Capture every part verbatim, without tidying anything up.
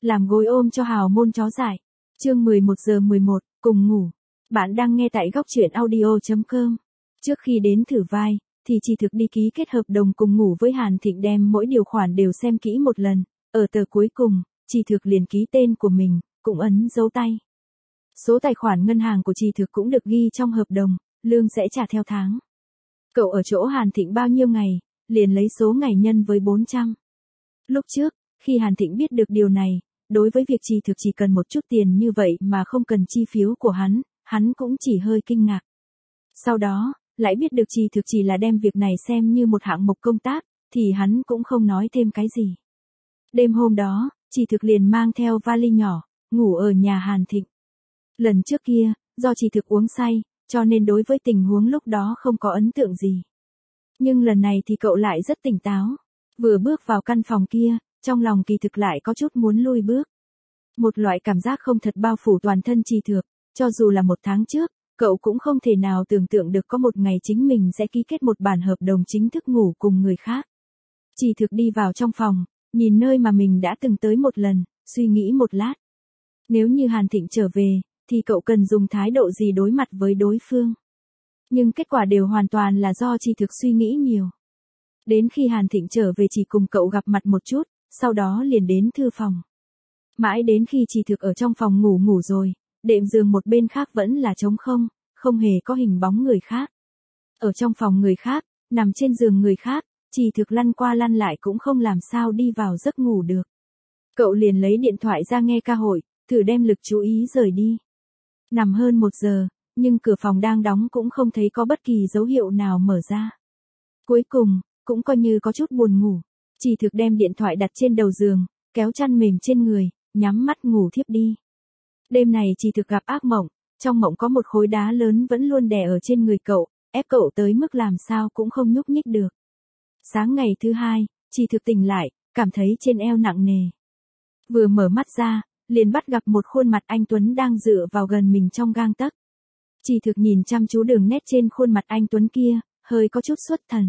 làm gối ôm cho hào môn chó dại. Chương mười một giờ mười một, cùng ngủ. Bạn đang nghe tại góc truyện audio chấm com. Trước khi đến thử vai, thì Chi Thực đi ký kết hợp đồng cùng ngủ với Hàn Thịnh, đem mỗi điều khoản đều xem kỹ một lần. Ở tờ cuối cùng, Chi Thực liền ký tên của mình, cũng ấn dấu tay. Số tài khoản ngân hàng của Chi Thực cũng được ghi trong hợp đồng, lương sẽ trả theo tháng. Cậu ở chỗ Hàn Thịnh bao nhiêu ngày, liền lấy số ngày nhân với bốn trăm. Lúc trước, khi Hàn Thịnh biết được điều này, đối với việc Chi Thực chỉ cần một chút tiền như vậy mà không cần chi phiếu của hắn, hắn cũng chỉ hơi kinh ngạc. Sau đó, lại biết được Chi Thực chỉ là đem việc này xem như một hạng mục công tác, thì hắn cũng không nói thêm cái gì. Đêm hôm đó, Chi Thực liền mang theo vali nhỏ, ngủ ở nhà Hàn Thịnh. Lần trước kia, do Chi Thực uống say, cho nên đối với tình huống lúc đó không có ấn tượng gì. Nhưng lần này thì cậu lại rất tỉnh táo. Vừa bước vào căn phòng kia, trong lòng kỳ thực lại có chút muốn lui bước. Một loại cảm giác không thật bao phủ toàn thân Chi Thực, cho dù là một tháng trước, cậu cũng không thể nào tưởng tượng được có một ngày chính mình sẽ ký kết một bản hợp đồng chính thức ngủ cùng người khác. Chi Thực đi vào trong phòng, nhìn nơi mà mình đã từng tới một lần, suy nghĩ một lát. Nếu như Hàn Thịnh trở về, thì cậu cần dùng thái độ gì đối mặt với đối phương. Nhưng kết quả đều hoàn toàn là do Chi Thực suy nghĩ nhiều. Đến khi Hàn Thịnh trở về chỉ cùng cậu gặp mặt một chút, sau đó liền đến thư phòng. Mãi đến khi Chi Thực ở trong phòng ngủ ngủ rồi, đệm giường một bên khác vẫn là trống không, không hề có hình bóng người khác. Ở trong phòng người khác, nằm trên giường người khác, Chi Thực lăn qua lăn lại cũng không làm sao đi vào giấc ngủ được. Cậu liền lấy điện thoại ra nghe ca hội, thử đem lực chú ý rời đi. Nằm hơn một giờ, nhưng cửa phòng đang đóng cũng không thấy có bất kỳ dấu hiệu nào mở ra. Cuối cùng, cũng coi như có chút buồn ngủ, Chi Thực đem điện thoại đặt trên đầu giường, kéo chăn mềm trên người, nhắm mắt ngủ thiếp đi. Đêm này Chi Thực gặp ác mộng, trong mộng có một khối đá lớn vẫn luôn đè ở trên người cậu, ép cậu tới mức làm sao cũng không nhúc nhích được. Sáng ngày thứ hai, Chi Thực tỉnh lại, cảm thấy trên eo nặng nề. Vừa mở mắt ra, liền bắt gặp một khuôn mặt anh Tuấn đang dựa vào gần mình trong gang tấc. Chi Thực nhìn chăm chú đường nét trên khuôn mặt anh Tuấn kia, hơi có chút xuất thần.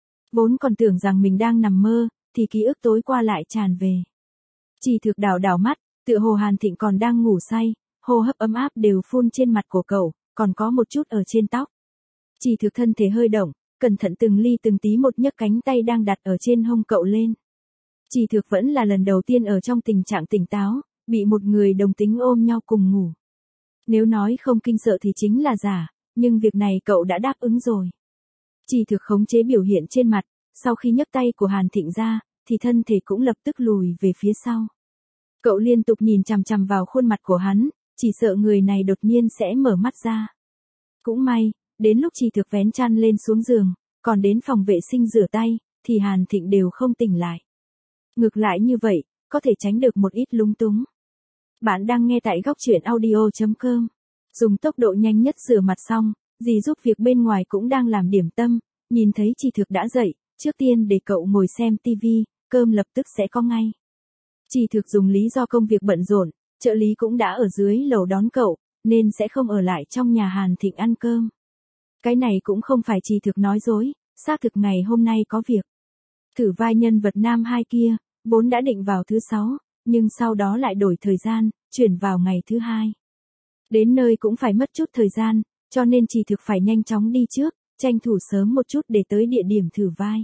Vốn còn tưởng rằng mình đang nằm mơ, thì ký ức tối qua lại tràn về. Chi Thực đảo đảo mắt, tựa hồ Hàn Thịnh còn đang ngủ say, hô hấp ấm áp đều phun trên mặt của cậu, còn có một chút ở trên tóc. Chi Thực thân thể hơi động, cẩn thận từng ly từng tí một nhấc cánh tay đang đặt ở trên hông cậu lên. Chi Thực vẫn là lần đầu tiên ở trong tình trạng tỉnh táo, bị một người đồng tính ôm nhau cùng ngủ. Nếu nói không kinh sợ thì chính là giả, nhưng việc này cậu đã đáp ứng rồi. Chi Thực khống chế biểu hiện trên mặt, sau khi nhấc tay của Hàn Thịnh ra, thì thân thể cũng lập tức lùi về phía sau. Cậu liên tục nhìn chằm chằm vào khuôn mặt của hắn, chỉ sợ người này đột nhiên sẽ mở mắt ra. Cũng may, đến lúc Chi Thực vén chăn lên xuống giường, còn đến phòng vệ sinh rửa tay, thì Hàn Thịnh đều không tỉnh lại. Ngược lại như vậy, có thể tránh được một ít lúng túng. Bạn đang nghe tại góc truyện audio chấm com. Dùng tốc độ nhanh nhất rửa mặt xong, dì giúp việc bên ngoài cũng đang làm điểm tâm, nhìn thấy Chi Thực đã dậy, trước tiên để cậu ngồi xem tivi, cơm lập tức sẽ có ngay. Chi Thực dùng lý do công việc bận rộn, trợ lý cũng đã ở dưới lầu đón cậu, nên sẽ không ở lại trong nhà Hàn Thịnh ăn cơm. Cái này cũng không phải Chi Thực nói dối, xác thực ngày hôm nay có việc. Thử vai nhân vật nam hai kia, vốn đã định vào thứ sáu, nhưng sau đó lại đổi thời gian, chuyển vào ngày thứ hai. Đến nơi cũng phải mất chút thời gian, cho nên Chi Thực phải nhanh chóng đi trước, tranh thủ sớm một chút để tới địa điểm thử vai.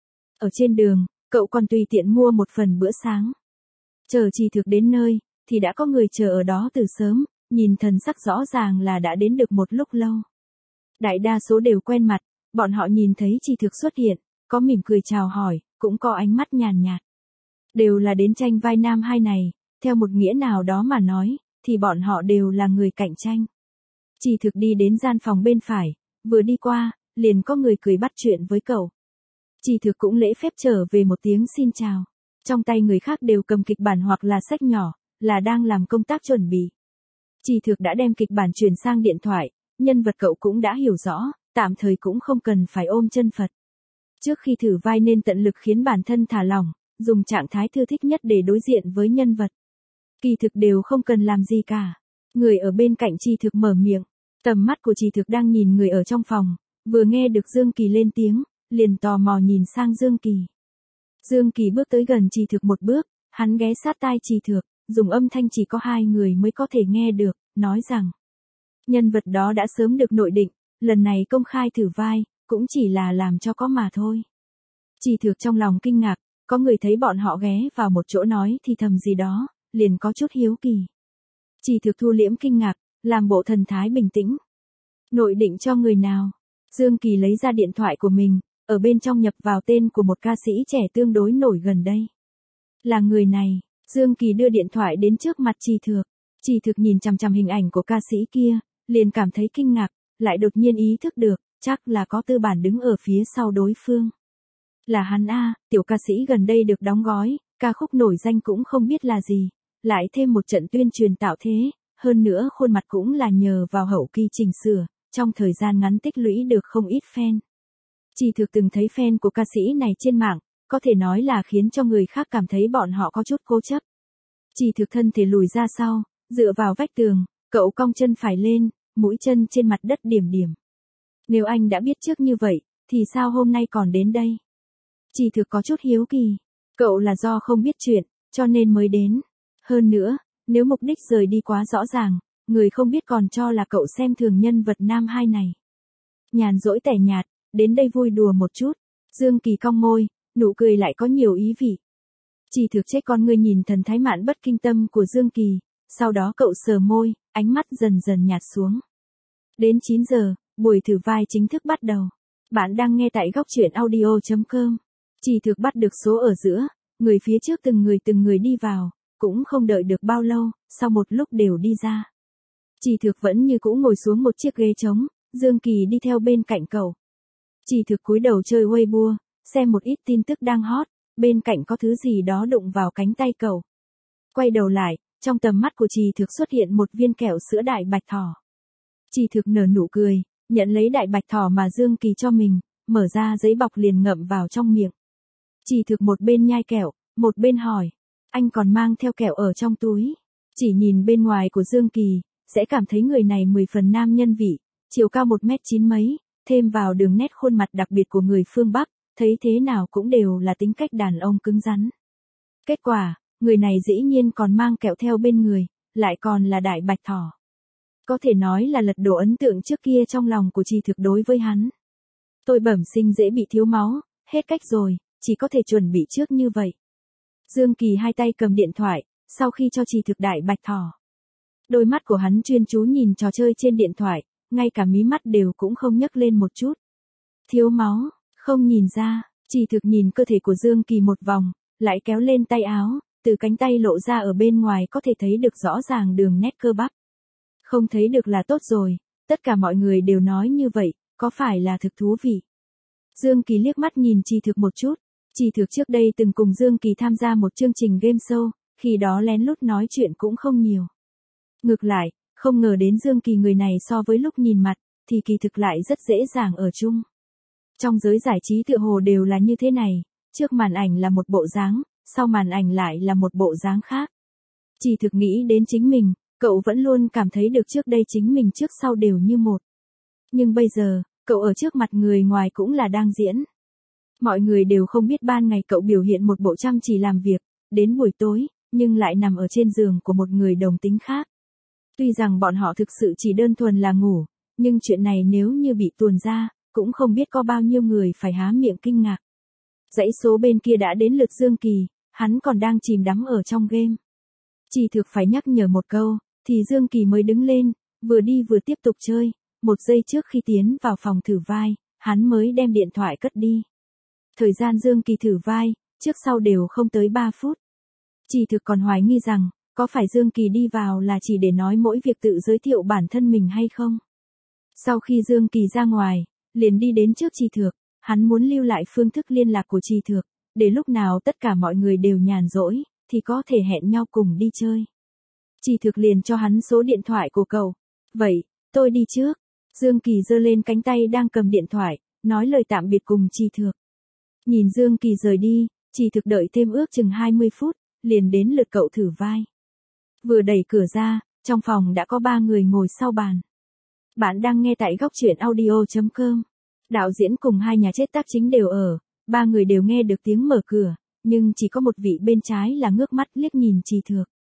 Ở trên đường, cậu còn tùy tiện mua một phần bữa sáng. Chờ Chi Thực đến nơi, thì đã có người chờ ở đó từ sớm, nhìn thần sắc rõ ràng là đã đến được một lúc lâu. Đại đa số đều quen mặt, bọn họ nhìn thấy Chi Thực xuất hiện, có mỉm cười chào hỏi, cũng có ánh mắt nhàn nhạt. Đều là đến tranh vai nam hai này, theo một nghĩa nào đó mà nói, thì bọn họ đều là người cạnh tranh. Chi Thực đi đến gian phòng bên phải, vừa đi qua, liền có người cười bắt chuyện với cậu. Chi Thực cũng lễ phép trở về một tiếng xin chào. Trong tay người khác đều cầm kịch bản hoặc là sách nhỏ, là đang làm công tác chuẩn bị. Chi Thực đã đem kịch bản truyền sang điện thoại, nhân vật cậu cũng đã hiểu rõ, tạm thời cũng không cần phải ôm chân Phật. Trước khi thử vai nên tận lực khiến bản thân thả lỏng, dùng trạng thái thư thích nhất để đối diện với nhân vật. Kỳ thực đều không cần làm gì cả. Người ở bên cạnh Chi Thực mở miệng, tầm mắt của Chi Thực đang nhìn người ở trong phòng, vừa nghe được Dương Kỳ lên tiếng, liền tò mò nhìn sang Dương Kỳ. Dương Kỳ bước tới gần Chi Thực một bước, hắn ghé sát tai Chi Thực, dùng âm thanh chỉ có hai người mới có thể nghe được, nói rằng nhân vật đó đã sớm được nội định, lần này công khai thử vai, cũng chỉ là làm cho có mà thôi. Trì Thược trong lòng kinh ngạc, có người thấy bọn họ ghé vào một chỗ nói thì thầm gì đó, liền có chút hiếu kỳ. Trì Thược thu liễm kinh ngạc, làm bộ thần thái bình tĩnh. Nội định cho người nào? Dương Kỳ lấy ra điện thoại của mình, ở bên trong nhập vào tên của một ca sĩ trẻ tương đối nổi gần đây. Là người này, Dương Kỳ đưa điện thoại đến trước mặt Trì Thược. Trì Thược nhìn chằm chằm hình ảnh của ca sĩ kia, liền cảm thấy kinh ngạc, lại đột nhiên ý thức được, chắc là có tư bản đứng ở phía sau đối phương. Là hắn a, tiểu ca sĩ gần đây được đóng gói, ca khúc nổi danh cũng không biết là gì, lại thêm một trận tuyên truyền tạo thế, hơn nữa khuôn mặt cũng là nhờ vào hậu kỳ chỉnh sửa, trong thời gian ngắn tích lũy được không ít fan. Trì Thược từng thấy fan của ca sĩ này trên mạng, có thể nói là khiến cho người khác cảm thấy bọn họ có chút cố chấp. Trì Thược thân thể lùi ra sau, dựa vào vách tường, cậu cong chân phải lên, mũi chân trên mặt đất điểm điểm. Nếu anh đã biết trước như vậy, thì sao hôm nay còn đến đây? Trì Thược có chút hiếu kỳ. Cậu là do không biết chuyện, cho nên mới đến. Hơn nữa, nếu mục đích rời đi quá rõ ràng, người không biết còn cho là cậu xem thường nhân vật nam hai này. Nhàn rỗi tẻ nhạt, đến đây vui đùa một chút. Dương Kỳ cong môi, nụ cười lại có nhiều ý vị. Trì Thược chết con người nhìn thần thái mạn bất kinh tâm của Dương Kỳ, sau đó cậu sờ môi, ánh mắt dần dần nhạt xuống. Đến chín giờ, buổi thử vai chính thức bắt đầu. Bạn đang nghe tại góc truyện audio chấm com. Trì Thược bắt được số ở giữa, người phía trước từng người từng người đi vào, cũng không đợi được bao lâu, sau một lúc đều đi ra. Trì Thược vẫn như cũ ngồi xuống một chiếc ghế trống, Dương Kỳ đi theo bên cạnh cậu. Trì Thược cúi đầu chơi Weibo, xem một ít tin tức đang hot, bên cạnh có thứ gì đó đụng vào cánh tay cậu. Quay đầu lại, trong tầm mắt của Trì Thược xuất hiện một viên kẹo sữa đại bạch thỏ. Trì Thược nở nụ cười, nhận lấy đại bạch thỏ mà Dương Kỳ cho mình, mở ra giấy bọc liền ngậm vào trong miệng. Trì Thược một bên nhai kẹo, một bên hỏi, anh còn mang theo kẹo ở trong túi. Chỉ nhìn bên ngoài của Dương Kỳ, sẽ cảm thấy người này mười phần nam nhân vị, chiều cao một mét chín mấy, thêm vào đường nét khuôn mặt đặc biệt của người phương Bắc, thấy thế nào cũng đều là tính cách đàn ông cứng rắn. Kết quả, người này dĩ nhiên còn mang kẹo theo bên người, lại còn là đại bạch thỏ. Có thể nói là lật đổ ấn tượng trước kia trong lòng của Trì Thược đối với hắn. Tôi bẩm sinh dễ bị thiếu máu, hết cách rồi, chỉ có thể chuẩn bị trước như vậy. Dương Kỳ hai tay cầm điện thoại, sau khi cho Trì Thược đại bạch thỏ. Đôi mắt của hắn chuyên chú nhìn trò chơi trên điện thoại, ngay cả mí mắt đều cũng không nhấc lên một chút. Thiếu máu, không nhìn ra, Trì Thược nhìn cơ thể của Dương Kỳ một vòng, lại kéo lên tay áo, từ cánh tay lộ ra ở bên ngoài có thể thấy được rõ ràng đường nét cơ bắp. Không thấy được là tốt rồi, tất cả mọi người đều nói như vậy, có phải là thực thú vị? Dương Kỳ liếc mắt nhìn Trì Thược một chút. Trì Thược trước đây từng cùng Dương Kỳ tham gia một chương trình game show, khi đó lén lút nói chuyện cũng không nhiều. Ngược lại, không ngờ đến Dương Kỳ người này so với lúc nhìn mặt, thì kỳ thực lại rất dễ dàng ở chung. Trong giới giải trí tựa hồ đều là như thế này, trước màn ảnh là một bộ dáng, sau màn ảnh lại là một bộ dáng khác. Trì Thược nghĩ đến chính mình, cậu vẫn luôn cảm thấy được trước đây chính mình trước sau đều như một. Nhưng bây giờ, cậu ở trước mặt người ngoài cũng là đang diễn. Mọi người đều không biết ban ngày cậu biểu hiện một bộ chăm chỉ làm việc, đến buổi tối, nhưng lại nằm ở trên giường của một người đồng tính khác. Tuy rằng bọn họ thực sự chỉ đơn thuần là ngủ, nhưng chuyện này nếu như bị tuồn ra, cũng không biết có bao nhiêu người phải há miệng kinh ngạc. Dãy số bên kia đã đến lượt Dương Kỳ, hắn còn đang chìm đắm ở trong game. Trì Thược phải nhắc nhở một câu, thì Dương Kỳ mới đứng lên, vừa đi vừa tiếp tục chơi, một giây trước khi tiến vào phòng thử vai, hắn mới đem điện thoại cất đi. Thời gian Dương Kỳ thử vai, trước sau đều không tới ba phút. Trì Thược còn hoài nghi rằng, có phải Dương Kỳ đi vào là chỉ để nói mỗi việc tự giới thiệu bản thân mình hay không? Sau khi Dương Kỳ ra ngoài, liền đi đến trước Trì Thược, hắn muốn lưu lại phương thức liên lạc của Trì Thược, để lúc nào tất cả mọi người đều nhàn rỗi, thì có thể hẹn nhau cùng đi chơi. Trì Thược liền cho hắn số điện thoại của cậu. Vậy, tôi đi trước. Dương Kỳ giơ lên cánh tay đang cầm điện thoại, nói lời tạm biệt cùng Trì Thược. Nhìn Dương Kỳ rời đi, Trì Thược đợi thêm ước chừng hai mươi phút, liền đến lượt cậu thử vai. Vừa đẩy cửa ra, trong phòng đã có ba người ngồi sau bàn. Bạn đang nghe tại góc truyện audio chấm com. Đạo diễn cùng hai nhà chế tác chính đều ở, ba người đều nghe được tiếng mở cửa, nhưng chỉ có một vị bên trái là ngước mắt liếc nhìn Trì Thược.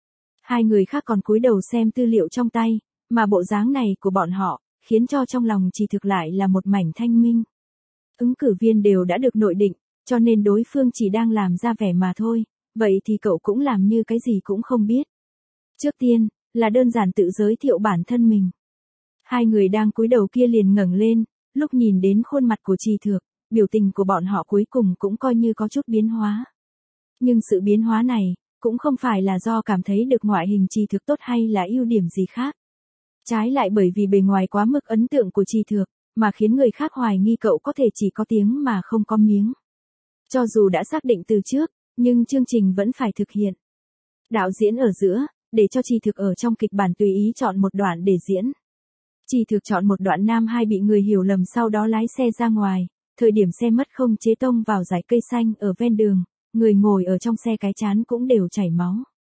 Hai người khác còn cúi đầu xem tư liệu trong tay, mà bộ dáng này của bọn họ, khiến cho trong lòng Trì Thực lại là một mảnh thanh minh. Ứng cử viên đều đã được nội định, cho nên đối phương chỉ đang làm ra vẻ mà thôi, vậy thì cậu cũng làm như cái gì cũng không biết. Trước tiên, là đơn giản tự giới thiệu bản thân mình. Hai người đang cúi đầu kia liền ngẩng lên, lúc nhìn đến khuôn mặt của Trì Thực, biểu tình của bọn họ cuối cùng cũng coi như có chút biến hóa. Nhưng sự biến hóa này, cũng không phải là do cảm thấy được ngoại hình Trì Thực tốt hay là ưu điểm gì khác. Trái lại bởi vì bề ngoài quá mức ấn tượng của Trì Thực, mà khiến người khác hoài nghi cậu có thể chỉ có tiếng mà không có miếng. Cho dù đã xác định từ trước, nhưng chương trình vẫn phải thực hiện. Đạo diễn ở giữa, để cho Trì Thực ở trong kịch bản tùy ý chọn một đoạn để diễn. Trì Thực chọn một đoạn nam hai bị người hiểu lầm sau đó lái xe ra ngoài, thời điểm xe mất không chế tông vào dải cây xanh ở ven đường, người ngồi ở trong xe cái trán cũng đều chảy máu.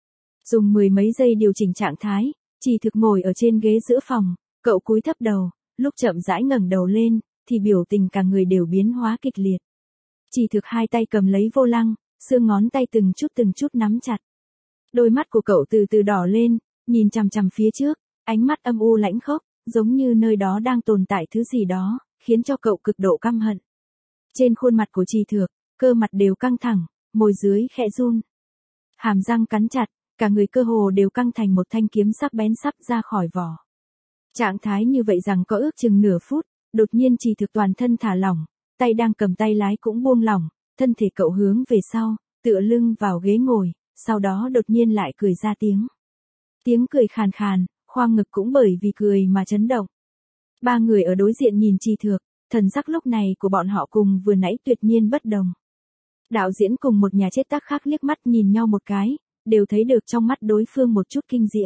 Dùng mười mấy giây điều chỉnh trạng thái, Trì Thực ngồi ở trên ghế giữa phòng, cậu cúi thấp đầu, lúc chậm rãi ngẩng đầu lên, thì biểu tình cả người đều biến hóa kịch liệt. Trì Thực hai tay cầm lấy vô lăng, xương ngón tay từng chút từng chút nắm chặt. Đôi mắt của cậu từ từ đỏ lên, nhìn chằm chằm phía trước, ánh mắt âm u lãnh khốc, giống như nơi đó đang tồn tại thứ gì đó, khiến cho cậu cực độ căm hận. Trên khuôn mặt của Trì Thực, cơ mặt đều căng thẳng, môi dưới khẽ run. Hàm răng cắn chặt, cả người cơ hồ đều căng thành một thanh kiếm sắc bén sắp ra khỏi vỏ. Trạng thái như vậy rằng có ước chừng nửa phút, đột nhiên Trì Thực toàn thân thả lỏng, tay đang cầm tay lái cũng buông lỏng, thân thể cậu hướng về sau, tựa lưng vào ghế ngồi, sau đó đột nhiên lại cười ra tiếng. Tiếng cười khàn khàn, khoang ngực cũng bởi vì cười mà chấn động. Ba người ở đối diện nhìn Trì Thực, thần sắc lúc này của bọn họ cùng vừa nãy tuyệt nhiên bất đồng. Đạo diễn cùng một nhà chế tác khác liếc mắt nhìn nhau một cái, đều thấy được trong mắt đối phương một chút kinh diễm.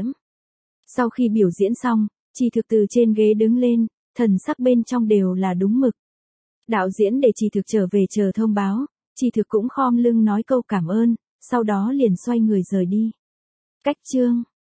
Sau khi biểu diễn xong, Trì Thực từ trên ghế đứng lên, thần sắc bên trong đều là đúng mực. Đạo diễn để Trì Thực trở về chờ thông báo, Trì Thực cũng khom lưng nói câu cảm ơn, sau đó liền xoay người rời đi. Cách chương